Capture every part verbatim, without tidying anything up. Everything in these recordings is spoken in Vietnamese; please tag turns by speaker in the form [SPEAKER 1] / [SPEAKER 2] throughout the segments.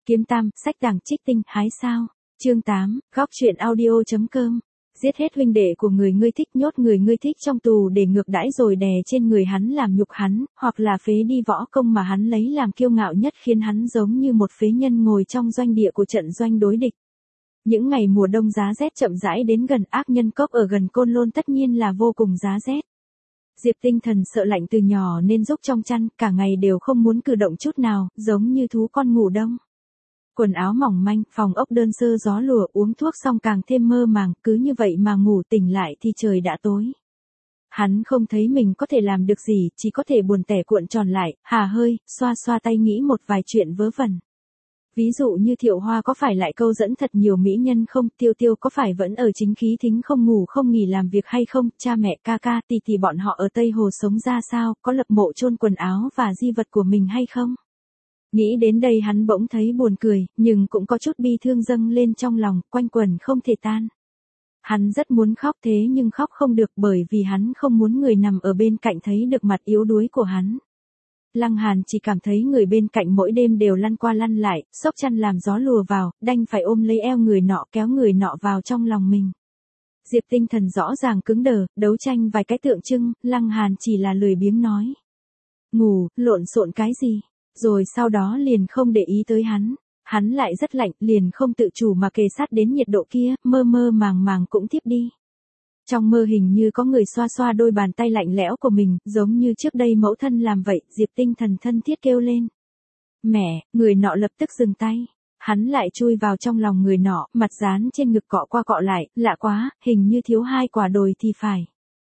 [SPEAKER 1] Kiếm Tam, sách đằng trích tinh, hái sao. Chương tám, góc truyện audio.com. Giết hết huynh đệ của người ngươi thích, nhốt người ngươi thích trong tù để ngược đãi rồi đè trên người hắn làm nhục hắn, hoặc là phế đi võ công mà hắn lấy làm kiêu ngạo nhất, khiến hắn giống như một phế nhân ngồi trong doanh địa của trận doanh đối địch. Những ngày mùa đông giá rét chậm rãi đến gần, ác nhân cốc ở gần Côn Lôn tất nhiên là vô cùng giá rét. Diệp Tinh Thần sợ lạnh từ nhỏ nên rúc trong chăn, cả ngày đều không muốn cử động chút nào, giống như thú con ngủ đông. Quần áo mỏng manh, phòng ốc đơn sơ gió lùa, uống thuốc xong càng thêm mơ màng, cứ như vậy mà ngủ, tỉnh lại thì trời đã tối. Hắn không thấy mình có thể làm được gì, chỉ có thể buồn tẻ cuộn tròn lại, hà hơi, xoa xoa tay nghĩ một vài chuyện vớ vẩn. Ví dụ như Thiệu Hoa có phải lại câu dẫn thật nhiều mỹ nhân không, Tiêu Tiêu có phải vẫn ở chính khí thính không ngủ không nghỉ làm việc hay không, cha mẹ ca ca tì tì bọn họ ở Tây Hồ sống ra sao, có lập mộ chôn quần áo và di vật của mình hay không. Nghĩ đến đây hắn bỗng thấy buồn cười, nhưng cũng có chút bi thương dâng lên trong lòng, quanh quẩn không thể tan. Hắn rất muốn khóc thế nhưng khóc không được, bởi vì hắn không muốn người nằm ở bên cạnh thấy được mặt yếu đuối của hắn. Lăng Hàn chỉ cảm thấy người bên cạnh mỗi đêm đều lăn qua lăn lại, xốc chăn làm gió lùa vào, đành phải ôm lấy eo người nọ, kéo người nọ vào trong lòng mình. Diệp Tinh Thần rõ ràng cứng đờ, đấu tranh vài cái tượng trưng, Lăng Hàn chỉ là lười biếng nói. Ngủ, lộn xộn cái gì? Rồi sau đó liền không để ý tới hắn. Hắn lại rất lạnh, liền không tự chủ mà kề sát đến nhiệt độ kia, mơ mơ màng màng cũng thiếp đi. Trong mơ hình như có người xoa xoa đôi bàn tay lạnh lẽo của mình, giống như trước đây mẫu thân làm vậy, Diệp Tinh Thần thân thiết kêu lên. Mẹ, người nọ lập tức dừng tay. Hắn lại chui vào trong lòng người nọ, mặt dán trên ngực cọ qua cọ lại, lạ quá, hình như thiếu hai quả đồi thì phải.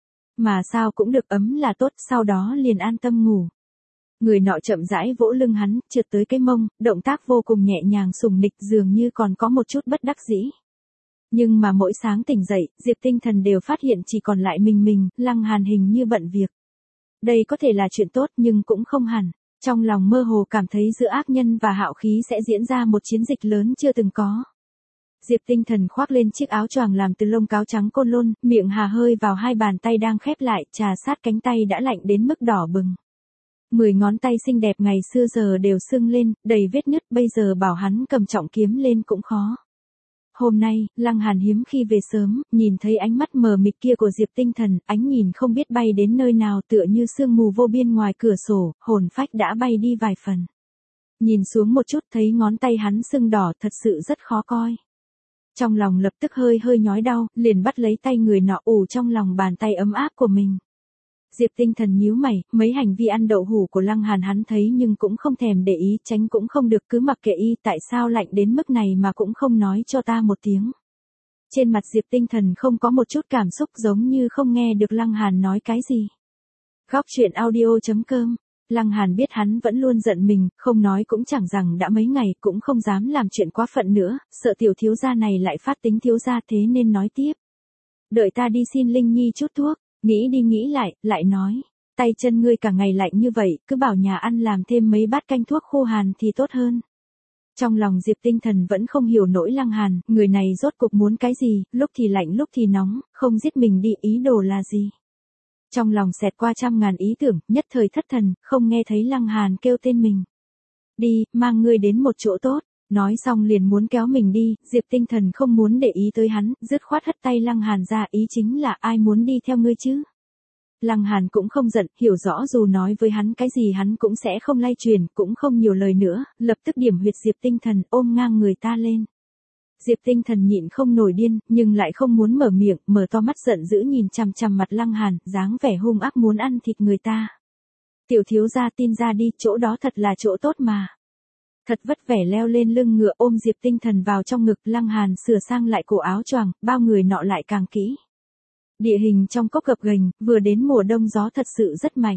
[SPEAKER 1] Mà sao cũng được, ấm là tốt, sau đó liền an tâm ngủ. Người nọ chậm rãi vỗ lưng hắn, trượt tới cái mông, động tác vô cùng nhẹ nhàng sủng nịch, dường như còn có một chút bất đắc dĩ. Nhưng mà mỗi sáng tỉnh dậy, Diệp Tinh Thần đều phát hiện chỉ còn lại mình mình, Lăng Hàn hình như bận việc. Đây có thể là chuyện tốt nhưng cũng không hẳn. Trong lòng mơ hồ cảm thấy giữa ác nhân và hạo khí sẽ diễn ra một chiến dịch lớn chưa từng có. Diệp Tinh Thần khoác lên chiếc áo choàng làm từ lông cáo trắng Côn Lôn, miệng hà hơi vào hai bàn tay đang khép lại, trà sát cánh tay đã lạnh đến mức đỏ bừng. Mười ngón tay xinh đẹp ngày xưa giờ đều sưng lên, đầy vết nứt, bây giờ bảo hắn cầm trọng kiếm lên cũng khó. Hôm nay, Lăng Hàn hiếm khi về sớm, nhìn thấy ánh mắt mờ mịt kia của Diệp Tinh Thần, ánh nhìn không biết bay đến nơi nào, tựa như sương mù vô biên ngoài cửa sổ, hồn phách đã bay đi vài phần. Nhìn xuống một chút thấy ngón tay hắn sưng đỏ, thật sự rất khó coi. Trong lòng lập tức hơi hơi nhói đau, liền bắt lấy tay người nọ ủ trong lòng bàn tay ấm áp của mình. Diệp Tinh Thần nhíu mày, mấy hành vi ăn đậu hủ của Lăng Hàn hắn thấy nhưng cũng không thèm để ý, tránh cũng không được, cứ mặc kệ y, tại sao lạnh đến mức này mà cũng không nói cho ta một tiếng. Trên mặt Diệp Tinh Thần không có một chút cảm xúc, giống như không nghe được Lăng Hàn nói cái gì. Góc truyện audio.com. Lăng Hàn biết hắn vẫn luôn giận mình, không nói cũng chẳng rằng đã mấy ngày, cũng không dám làm chuyện quá phận nữa, sợ tiểu thiếu gia này lại phát tính thiếu gia, thế nên nói tiếp. Đợi ta đi xin Linh Nhi chút thuốc. Nghĩ đi nghĩ lại, lại nói, tay chân ngươi cả ngày lạnh như vậy, cứ bảo nhà ăn làm thêm mấy bát canh thuốc khô hàn thì tốt hơn. Trong lòng Diệp Tinh Thần vẫn không hiểu nổi Lăng Hàn, người này rốt cuộc muốn cái gì, lúc thì lạnh lúc thì nóng, không giết mình đi, ý đồ là gì. Trong lòng xẹt qua trăm ngàn ý tưởng, nhất thời thất thần, không nghe thấy Lăng Hàn kêu tên mình. Đi, mang ngươi đến một chỗ tốt. Nói xong liền muốn kéo mình đi, Diệp Tinh Thần không muốn để ý tới hắn, dứt khoát hất tay Lăng Hàn ra, ý chính là ai muốn đi theo ngươi chứ. Lăng Hàn cũng không giận, hiểu rõ dù nói với hắn cái gì hắn cũng sẽ không lay truyền, cũng không nhiều lời nữa, lập tức điểm huyệt Diệp Tinh Thần, ôm ngang người ta lên. Diệp Tinh Thần nhịn không nổi điên, nhưng lại không muốn mở miệng, mở to mắt giận dữ nhìn chằm chằm mặt Lăng Hàn, dáng vẻ hung ác muốn ăn thịt người ta. Tiểu thiếu gia tin ra đi, chỗ đó thật là chỗ tốt mà. Thật vất vẻ leo lên lưng ngựa ôm Diệp Tinh Thần vào trong ngực, Lăng Hàn sửa sang lại cổ áo choàng, bao người nọ lại càng kỹ. Địa hình trong cốc gập ghềnh, vừa đến mùa đông gió thật sự rất mạnh.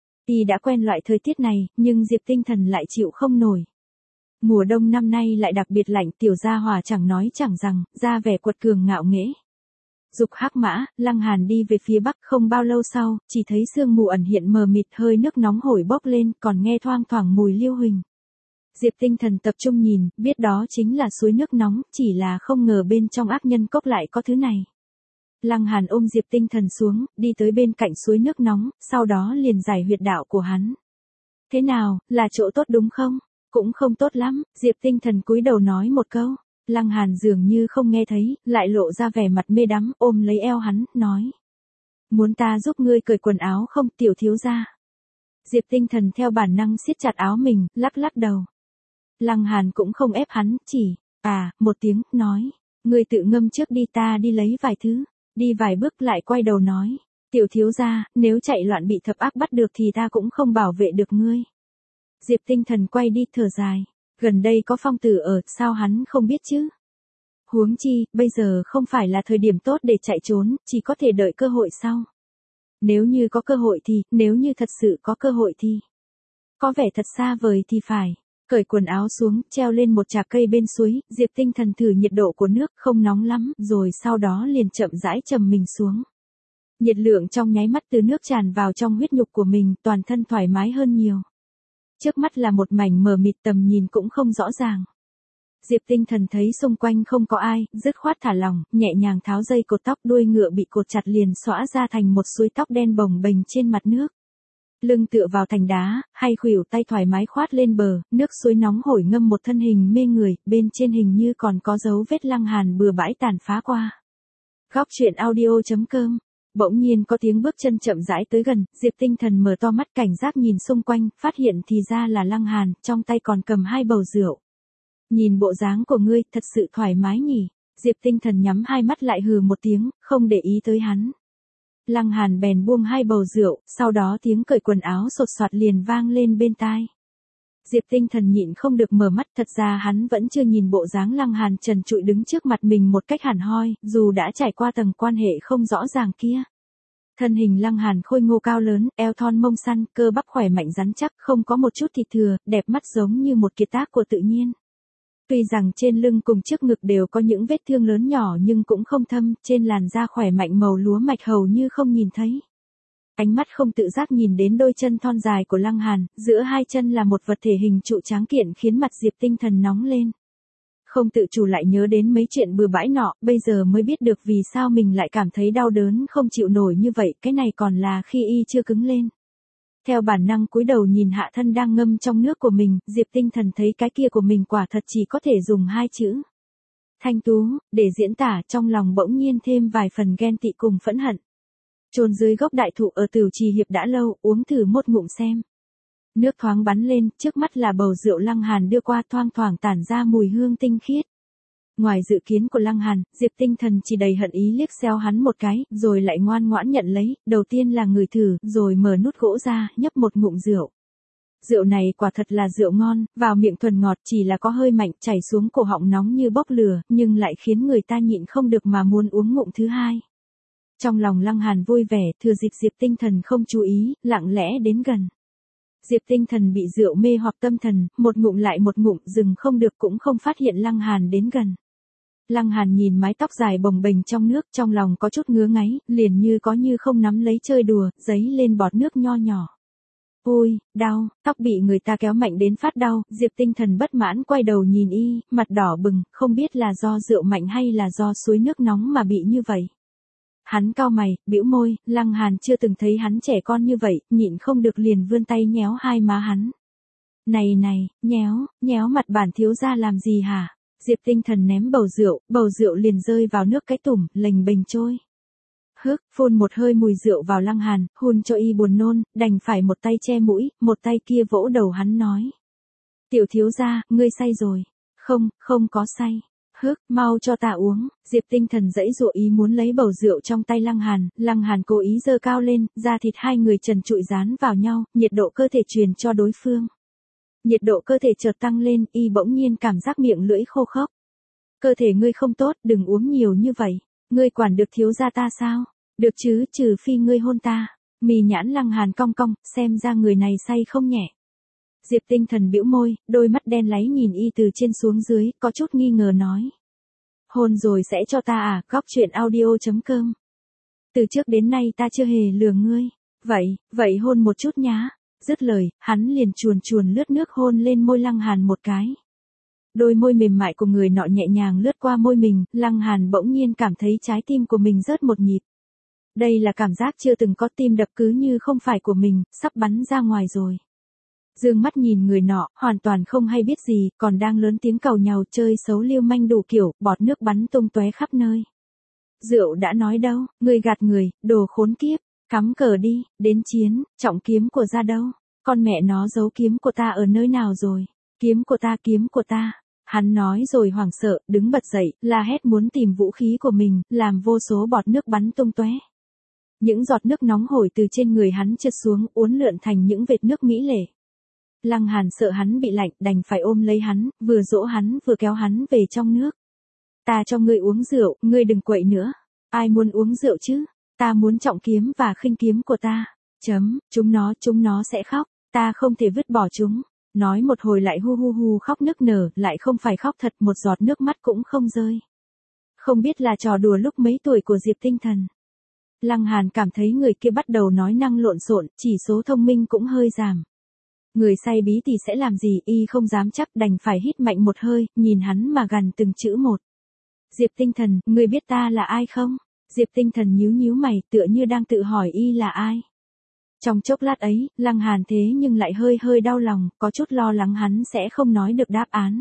[SPEAKER 1] Y đã quen loại thời tiết này, nhưng Diệp Tinh Thần lại chịu không nổi. Mùa đông năm nay lại đặc biệt lạnh, tiểu gia hỏa chẳng nói chẳng rằng, ra vẻ quật cường ngạo nghễ. Dục hắc mã, Lăng Hàn đi về phía bắc, không bao lâu sau, chỉ thấy sương mù ẩn hiện mờ mịt, hơi nước nóng hổi bốc lên, còn nghe thoang thoảng mùi liêu huỳnh. Diệp Tinh Thần tập trung nhìn, biết đó chính là suối nước nóng, chỉ là không ngờ bên trong ác nhân cốc lại có thứ này. Lăng Hàn ôm Diệp Tinh Thần xuống, đi tới bên cạnh suối nước nóng, sau đó liền giải huyệt đạo của hắn. Thế nào, là chỗ tốt đúng không? Cũng không tốt lắm, Diệp Tinh Thần cúi đầu nói một câu. Lăng Hàn dường như không nghe thấy, lại lộ ra vẻ mặt mê đắm, ôm lấy eo hắn, nói. Muốn ta giúp ngươi cởi quần áo không, tiểu thiếu gia? Diệp Tinh Thần theo bản năng siết chặt áo mình, lắc lắc đầu. Lăng Hàn cũng không ép hắn, chỉ, à, một tiếng, nói. Ngươi tự ngâm trước đi, ta đi lấy vài thứ. Đi vài bước lại quay đầu nói. Tiểu thiếu gia, nếu chạy loạn bị thập ác bắt được thì ta cũng không bảo vệ được ngươi. Diệp Tinh Thần quay đi thở dài. Gần đây có phong tử ở, sao hắn không biết chứ? Huống chi, bây giờ không phải là thời điểm tốt để chạy trốn, chỉ có thể đợi cơ hội sau. Nếu như có cơ hội thì, nếu như thật sự có cơ hội thì. Có vẻ thật xa vời thì phải. Cởi quần áo xuống, treo lên một chạc cây bên suối, Diệp Tinh Thần thử nhiệt độ của nước, không nóng lắm, rồi sau đó liền chậm rãi trầm mình xuống. Nhiệt lượng trong nháy mắt từ nước tràn vào trong huyết nhục của mình, toàn thân thoải mái hơn nhiều. Trước mắt là một mảnh mờ mịt, tầm nhìn cũng không rõ ràng. Diệp Tinh Thần thấy xung quanh không có ai, dứt khoát thả lỏng, nhẹ nhàng tháo dây cột tóc, đuôi ngựa bị cột chặt liền xõa ra thành một suối tóc đen bồng bềnh trên mặt nước. Lưng tựa vào thành đá, hay khuỷu tay thoải mái khoát lên bờ, nước suối nóng hổi ngâm một thân hình mê người, bên trên hình như còn có dấu vết Lăng Hàn bừa bãi tàn phá qua. Góc truyện audio chấm com. Bỗng nhiên có tiếng bước chân chậm rãi tới gần, Diệp Tinh Thần mở to mắt cảnh giác nhìn xung quanh, phát hiện thì ra là Lăng Hàn, trong tay còn cầm hai bầu rượu. Nhìn bộ dáng của ngươi, thật sự thoải mái nhỉ? Diệp Tinh Thần nhắm hai mắt lại hừ một tiếng, không để ý tới hắn. Lăng Hàn bèn buông hai bầu rượu, sau đó tiếng cởi quần áo sột soạt liền vang lên bên tai. Diệp Tinh Thần nhịn không được mở mắt, thật ra hắn vẫn chưa nhìn bộ dáng Lăng Hàn trần trụi đứng trước mặt mình một cách hẳn hoi, dù đã trải qua tầng quan hệ không rõ ràng kia. Thân hình Lăng Hàn khôi ngô cao lớn, eo thon mông săn, cơ bắp khỏe mạnh rắn chắc, không có một chút thịt thừa, đẹp mắt giống như một kiệt tác của tự nhiên. Tuy rằng trên lưng cùng trước ngực đều có những vết thương lớn nhỏ nhưng cũng không thâm, trên làn da khỏe mạnh màu lúa mạch hầu như không nhìn thấy. Ánh mắt không tự giác nhìn đến đôi chân thon dài của Lăng Hàn, giữa hai chân là một vật thể hình trụ tráng kiện khiến mặt Diệp Tinh Thần nóng lên. Không tự chủ lại nhớ đến mấy chuyện bừa bãi nọ, bây giờ mới biết được vì sao mình lại cảm thấy đau đớn không chịu nổi như vậy, cái này còn là khi y chưa cứng lên. Theo bản năng cúi đầu nhìn hạ thân đang ngâm trong nước của mình, Diệp Tinh Thần thấy cái kia của mình quả thật chỉ có thể dùng hai chữ. Thanh tú, để diễn tả, trong lòng bỗng nhiên thêm vài phần ghen tị cùng phẫn hận. Chôn dưới gốc đại thụ ở Tửu Trì Hiệp đã lâu, uống thử một ngụm xem. Nước thoáng bắn lên, trước mắt là bầu rượu Lăng Hàn đưa qua, thoang thoảng tản ra mùi hương tinh khiết. Ngoài dự kiến của Lăng Hàn, Diệp Tinh Thần chỉ đầy hận ý liếc xéo hắn một cái, rồi lại ngoan ngoãn nhận lấy, đầu tiên là ngửi thử, rồi mở nút gỗ ra, nhấp một ngụm rượu. Rượu này quả thật là rượu ngon, vào miệng thuần ngọt, chỉ là có hơi mạnh, chảy xuống cổ họng nóng như bốc lửa, nhưng lại khiến người ta nhịn không được mà muốn uống ngụm thứ hai. Trong lòng Lăng Hàn vui vẻ, thừa dịp Diệp Tinh Thần không chú ý, lặng lẽ đến gần. Diệp Tinh Thần bị rượu mê hoặc tâm thần, một ngụm lại một ngụm, dừng không được cũng không phát hiện Lăng Hàn đến gần. Lăng Hàn nhìn mái tóc dài bồng bềnh trong nước, trong lòng có chút ngứa ngáy, liền như có như không nắm lấy chơi đùa, giấy lên bọt nước nho nhỏ. Ôi, đau, tóc bị người ta kéo mạnh đến phát đau, Diệp Tinh Thần bất mãn quay đầu nhìn y, mặt đỏ bừng, không biết là do rượu mạnh hay là do suối nước nóng mà bị như vậy. Hắn cau mày, bĩu môi, Lăng Hàn chưa từng thấy hắn trẻ con như vậy, nhịn không được liền vươn tay nhéo hai má hắn. Này này, nhéo, nhéo mặt bản thiếu gia làm gì hả? Diệp Tinh Thần ném bầu rượu, bầu rượu liền rơi vào nước cái tủm, lềnh bềnh trôi. Hức, phun một hơi mùi rượu vào Lăng Hàn, hun cho y buồn nôn, đành phải một tay che mũi, một tay kia vỗ đầu hắn nói. Tiểu thiếu gia, ngươi say rồi. Không, không có say. Hức, mau cho ta uống. Diệp Tinh Thần dãy dụa ý muốn lấy bầu rượu trong tay Lăng Hàn, Lăng Hàn cố ý giơ cao lên, da thịt hai người trần trụi dán vào nhau, nhiệt độ cơ thể truyền cho đối phương. Nhiệt độ cơ thể chợt tăng lên, y bỗng nhiên cảm giác miệng lưỡi khô khốc. Cơ thể ngươi không tốt, đừng uống nhiều như vậy. Ngươi quản được thiếu gia ta sao? Được chứ, trừ phi ngươi hôn ta. Mì nhãn Lăng Hàn cong cong, xem ra người này say không nhẹ. Diệp Tinh Thần bĩu môi, đôi mắt đen láy nhìn y từ trên xuống dưới, có chút nghi ngờ nói. Hôn rồi sẽ cho ta à, góc truyện audio chấm com. Từ trước đến nay ta chưa hề lừa ngươi. Vậy, vậy hôn một chút nhá. Dứt lời, hắn liền chuồn chuồn lướt nước hôn lên môi Lăng Hàn một cái. Đôi môi mềm mại của người nọ nhẹ nhàng lướt qua môi mình, Lăng Hàn bỗng nhiên cảm thấy trái tim của mình rớt một nhịp. Đây là cảm giác chưa từng có, tim đập cứ như không phải của mình, sắp bắn ra ngoài rồi. Dương mắt nhìn người nọ, hoàn toàn không hay biết gì, còn đang lớn tiếng càu nhàu chơi xấu lưu manh đủ kiểu, bọt nước bắn tung tóe khắp nơi. Rượu đã nói đâu, ngươi gạt người, đồ khốn kiếp, cắm cờ đi, đến chiến, trọng kiếm của ra đâu, con mẹ nó giấu kiếm của ta ở nơi nào rồi, kiếm của ta, kiếm của ta. Hắn nói rồi hoảng sợ, đứng bật dậy, la hét muốn tìm vũ khí của mình, làm vô số bọt nước bắn tung tóe. Những giọt nước nóng hổi từ trên người hắn trượt xuống, uốn lượn thành những vệt nước mỹ lệ. Lăng Hàn sợ hắn bị lạnh, đành phải ôm lấy hắn, vừa dỗ hắn vừa kéo hắn về trong nước. Ta cho ngươi uống rượu, ngươi đừng quậy nữa. Ai muốn uống rượu chứ? Ta muốn trọng kiếm và khinh kiếm của ta. Chấm, chúng nó, chúng nó sẽ khóc, ta không thể vứt bỏ chúng. Nói một hồi lại hu hu hu khóc nức nở, lại không phải khóc thật, một giọt nước mắt cũng không rơi. Không biết là trò đùa lúc mấy tuổi của Diệp Tinh Thần. Lăng Hàn cảm thấy người kia bắt đầu nói năng lộn xộn, chỉ số thông minh cũng hơi giảm. Người say bí thì sẽ làm gì, y không dám chắc, đành phải hít mạnh một hơi, nhìn hắn mà gằn từng chữ một. Diệp Tinh Thần, ngươi biết ta là ai không? Diệp Tinh Thần nhíu nhíu mày, tựa như đang tự hỏi y là ai. Trong chốc lát ấy, Lăng Hàn thế nhưng lại hơi hơi đau lòng, có chút lo lắng hắn sẽ không nói được đáp án.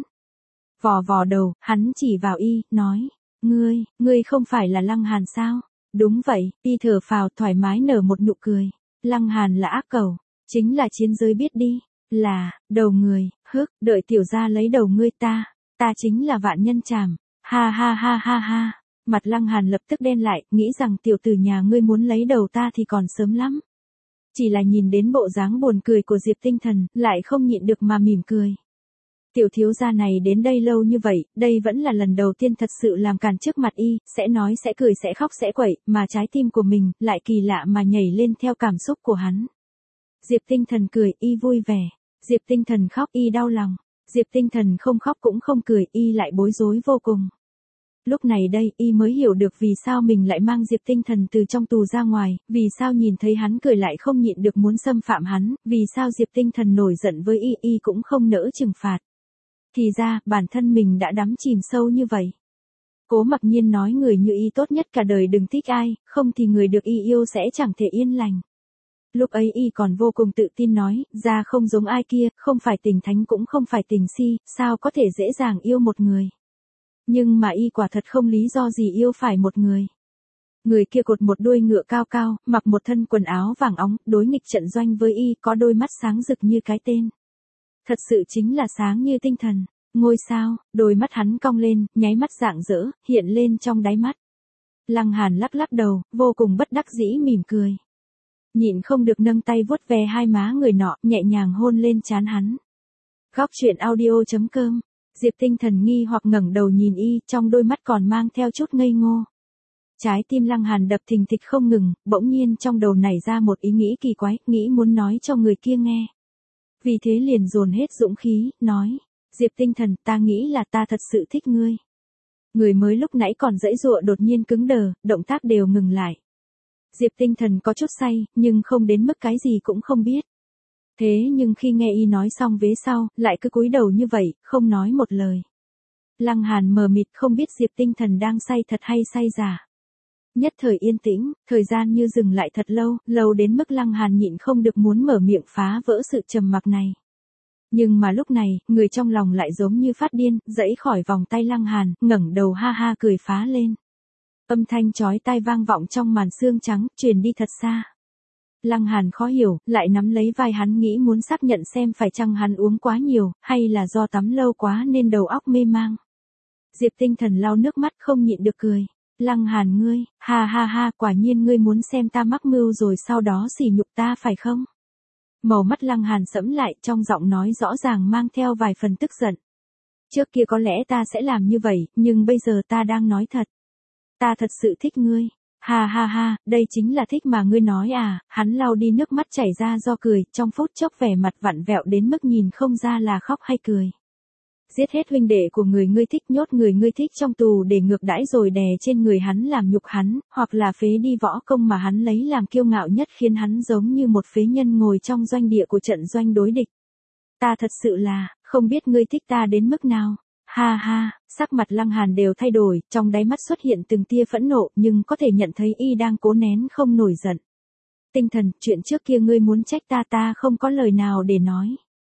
[SPEAKER 1] Vò vò đầu, hắn chỉ vào y, nói, ngươi, ngươi không phải là Lăng Hàn sao? Đúng vậy, y thở phào thoải mái nở một nụ cười. Lăng Hàn là ác cầu, chính là chiến giới biết đi, là, đầu người, hức, đợi tiểu gia lấy đầu ngươi ta, ta chính là vạn nhân trảm, ha ha ha ha ha. Mặt Lăng Hàn lập tức đen lại, nghĩ rằng tiểu tử nhà ngươi muốn lấy đầu ta thì còn sớm lắm. Chỉ là nhìn đến bộ dáng buồn cười của Diệp Tinh Thần, lại không nhịn được mà mỉm cười. Tiểu thiếu gia này đến đây lâu như vậy, đây vẫn là lần đầu tiên thật sự làm càn trước mặt y, sẽ nói sẽ cười sẽ khóc sẽ quậy, mà trái tim của mình lại kỳ lạ mà nhảy lên theo cảm xúc của hắn. Diệp Tinh Thần cười, y vui vẻ. Diệp Tinh Thần khóc, y đau lòng. Diệp Tinh Thần không khóc cũng không cười, y lại bối rối vô cùng. Lúc này đây, y mới hiểu được vì sao mình lại mang Diệp Tinh Thần từ trong tù ra ngoài, vì sao nhìn thấy hắn cười lại không nhịn được muốn xâm phạm hắn, vì sao Diệp Tinh Thần nổi giận với y, y cũng không nỡ trừng phạt. Thì ra, bản thân mình đã đắm chìm sâu như vậy. Cố Mặc Nhiên nói người như y tốt nhất cả đời đừng thích ai, không thì người được y yêu sẽ chẳng thể yên lành. Lúc ấy y còn vô cùng tự tin nói, ra không giống ai kia, không phải tình thánh cũng không phải tình si, sao có thể dễ dàng yêu một người. Nhưng mà y quả thật không lý do gì yêu phải một người. Người kia cột một đuôi ngựa cao cao, mặc một thân quần áo vàng óng, đối nghịch trận doanh với y, có đôi mắt sáng rực như cái tên. Thật sự chính là sáng như tinh thần, ngôi sao, đôi mắt hắn cong lên, nháy mắt rạng rỡ, hiện lên trong đáy mắt. Lăng Hàn lắc lắc đầu, vô cùng bất đắc dĩ mỉm cười. Nhịn không được nâng tay vuốt ve hai má người nọ, nhẹ nhàng hôn lên trán hắn. Góc truyện audio chấm com. Diệp Tinh Thần nghi hoặc ngẩng đầu nhìn y, trong đôi mắt còn mang theo chút ngây ngô. Trái tim Lăng Hàn đập thình thịch không ngừng, bỗng nhiên trong đầu nảy ra một ý nghĩ kỳ quái, nghĩ muốn nói cho người kia nghe. Vì thế liền dồn hết dũng khí, nói, Diệp Tinh Thần, ta nghĩ là ta thật sự thích ngươi. Người mới lúc nãy còn giãy giụa đột nhiên cứng đờ, động tác đều ngừng lại. Diệp Tinh Thần có chút say, nhưng không đến mức cái gì cũng không biết. Thế nhưng khi nghe y nói xong vế sau, lại cứ cúi đầu như vậy, không nói một lời. Lăng Hàn mờ mịt không biết Diệp Tinh Thần đang say thật hay say giả. Nhất thời yên tĩnh, thời gian như dừng lại thật lâu, lâu đến mức Lăng Hàn nhịn không được muốn mở miệng phá vỡ sự trầm mặc này. Nhưng mà lúc này, người trong lòng lại giống như phát điên, giãy khỏi vòng tay Lăng Hàn, ngẩng đầu ha ha cười phá lên. Âm thanh chói tai vang vọng trong màn sương trắng, truyền đi thật xa. Lăng Hàn khó hiểu, lại nắm lấy vai hắn nghĩ muốn xác nhận xem phải chăng hắn uống quá nhiều, hay là do tắm lâu quá nên đầu óc mê mang. Diệp Tinh Thần lau nước mắt không nhịn được cười. Lăng Hàn ngươi, ha ha ha, quả nhiên ngươi muốn xem ta mắc mưu rồi sau đó sỉ nhục ta phải không? Màu mắt Lăng Hàn sẫm lại, trong giọng nói rõ ràng mang theo vài phần tức giận. Trước kia có lẽ ta sẽ làm như vậy, nhưng bây giờ ta đang nói thật. Ta thật sự thích ngươi. Ha ha ha, đây chính là thích mà ngươi nói à, hắn lau đi nước mắt chảy ra do cười, trong phút chốc vẻ mặt vặn vẹo đến mức nhìn không ra là khóc hay cười. Giết hết huynh đệ của người ngươi thích, nhốt người ngươi thích trong tù để ngược đãi rồi đè trên người hắn làm nhục hắn, hoặc là phế đi võ công mà hắn lấy làm kiêu ngạo nhất khiến hắn giống như một phế nhân ngồi trong doanh địa của trận doanh đối địch. Ta thật sự là, không biết ngươi thích ta đến mức nào. Ha ha, sắc mặt Lăng Hàn đều thay đổi, trong đáy mắt xuất hiện từng tia phẫn nộ, nhưng có thể nhận thấy y đang cố nén không nổi giận. Tinh Thần, chuyện trước kia ngươi muốn trách ta ta không có lời nào để nói.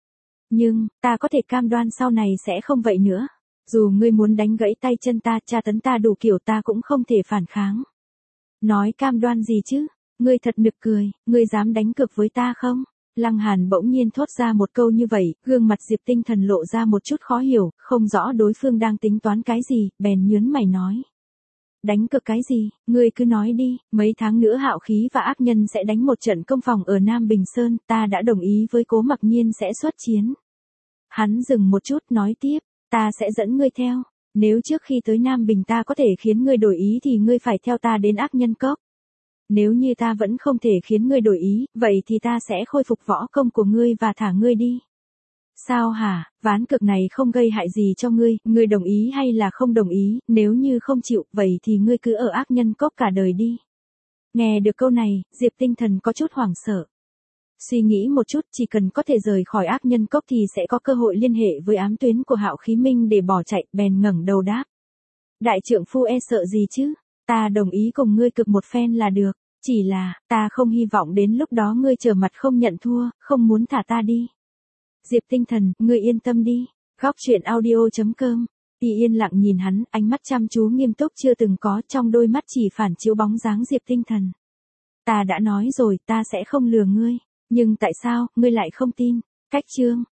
[SPEAKER 1] Nhưng, ta có thể cam đoan sau này sẽ không vậy nữa. Dù ngươi muốn đánh gãy tay chân ta, tra tấn ta đủ kiểu ta cũng không thể phản kháng. Nói cam đoan gì chứ? Ngươi thật nực cười, ngươi dám đánh cược với ta không? Lăng Hàn bỗng nhiên thốt ra một câu như vậy, gương mặt Diệp Tinh Thần lộ ra một chút khó hiểu, không rõ đối phương đang tính toán cái gì, bèn nhớn mày nói. Đánh cược cái gì, ngươi cứ nói đi, mấy tháng nữa Hạo Khí và ác nhân sẽ đánh một trận công phòng ở Nam Bình Sơn, ta đã đồng ý với Cố Mặc Nhiên sẽ xuất chiến. Hắn dừng một chút nói tiếp, ta sẽ dẫn ngươi theo, nếu trước khi tới Nam Bình ta có thể khiến ngươi đổi ý thì ngươi phải theo ta đến ác nhân cốc. Nếu như ta vẫn không thể khiến ngươi đổi ý, vậy thì ta sẽ khôi phục võ công của ngươi và thả ngươi đi. Sao hả, ván cược này không gây hại gì cho ngươi, ngươi đồng ý hay là không đồng ý, nếu như không chịu, vậy thì ngươi cứ ở ác nhân cốc cả đời đi. Nghe được câu này, Diệp Tinh Thần có chút hoảng sợ. Suy nghĩ một chút, chỉ cần có thể rời khỏi ác nhân cốc thì sẽ có cơ hội liên hệ với ám tuyến của Hạo Khí Minh để bỏ chạy, bèn ngẩng đầu đáp. Đại trượng phu e sợ gì chứ, ta đồng ý cùng ngươi cực một phen là được, chỉ là, ta không hy vọng đến lúc đó ngươi trở mặt không nhận thua, không muốn thả ta đi. Diệp Tinh Thần, ngươi yên tâm đi. Góc truyện audio chấm com. Y yên lặng nhìn hắn, ánh mắt chăm chú nghiêm túc chưa từng có, trong đôi mắt chỉ phản chiếu bóng dáng Diệp Tinh Thần. Ta đã nói rồi, ta sẽ không lừa ngươi, nhưng tại sao, ngươi lại không tin? Cách chương.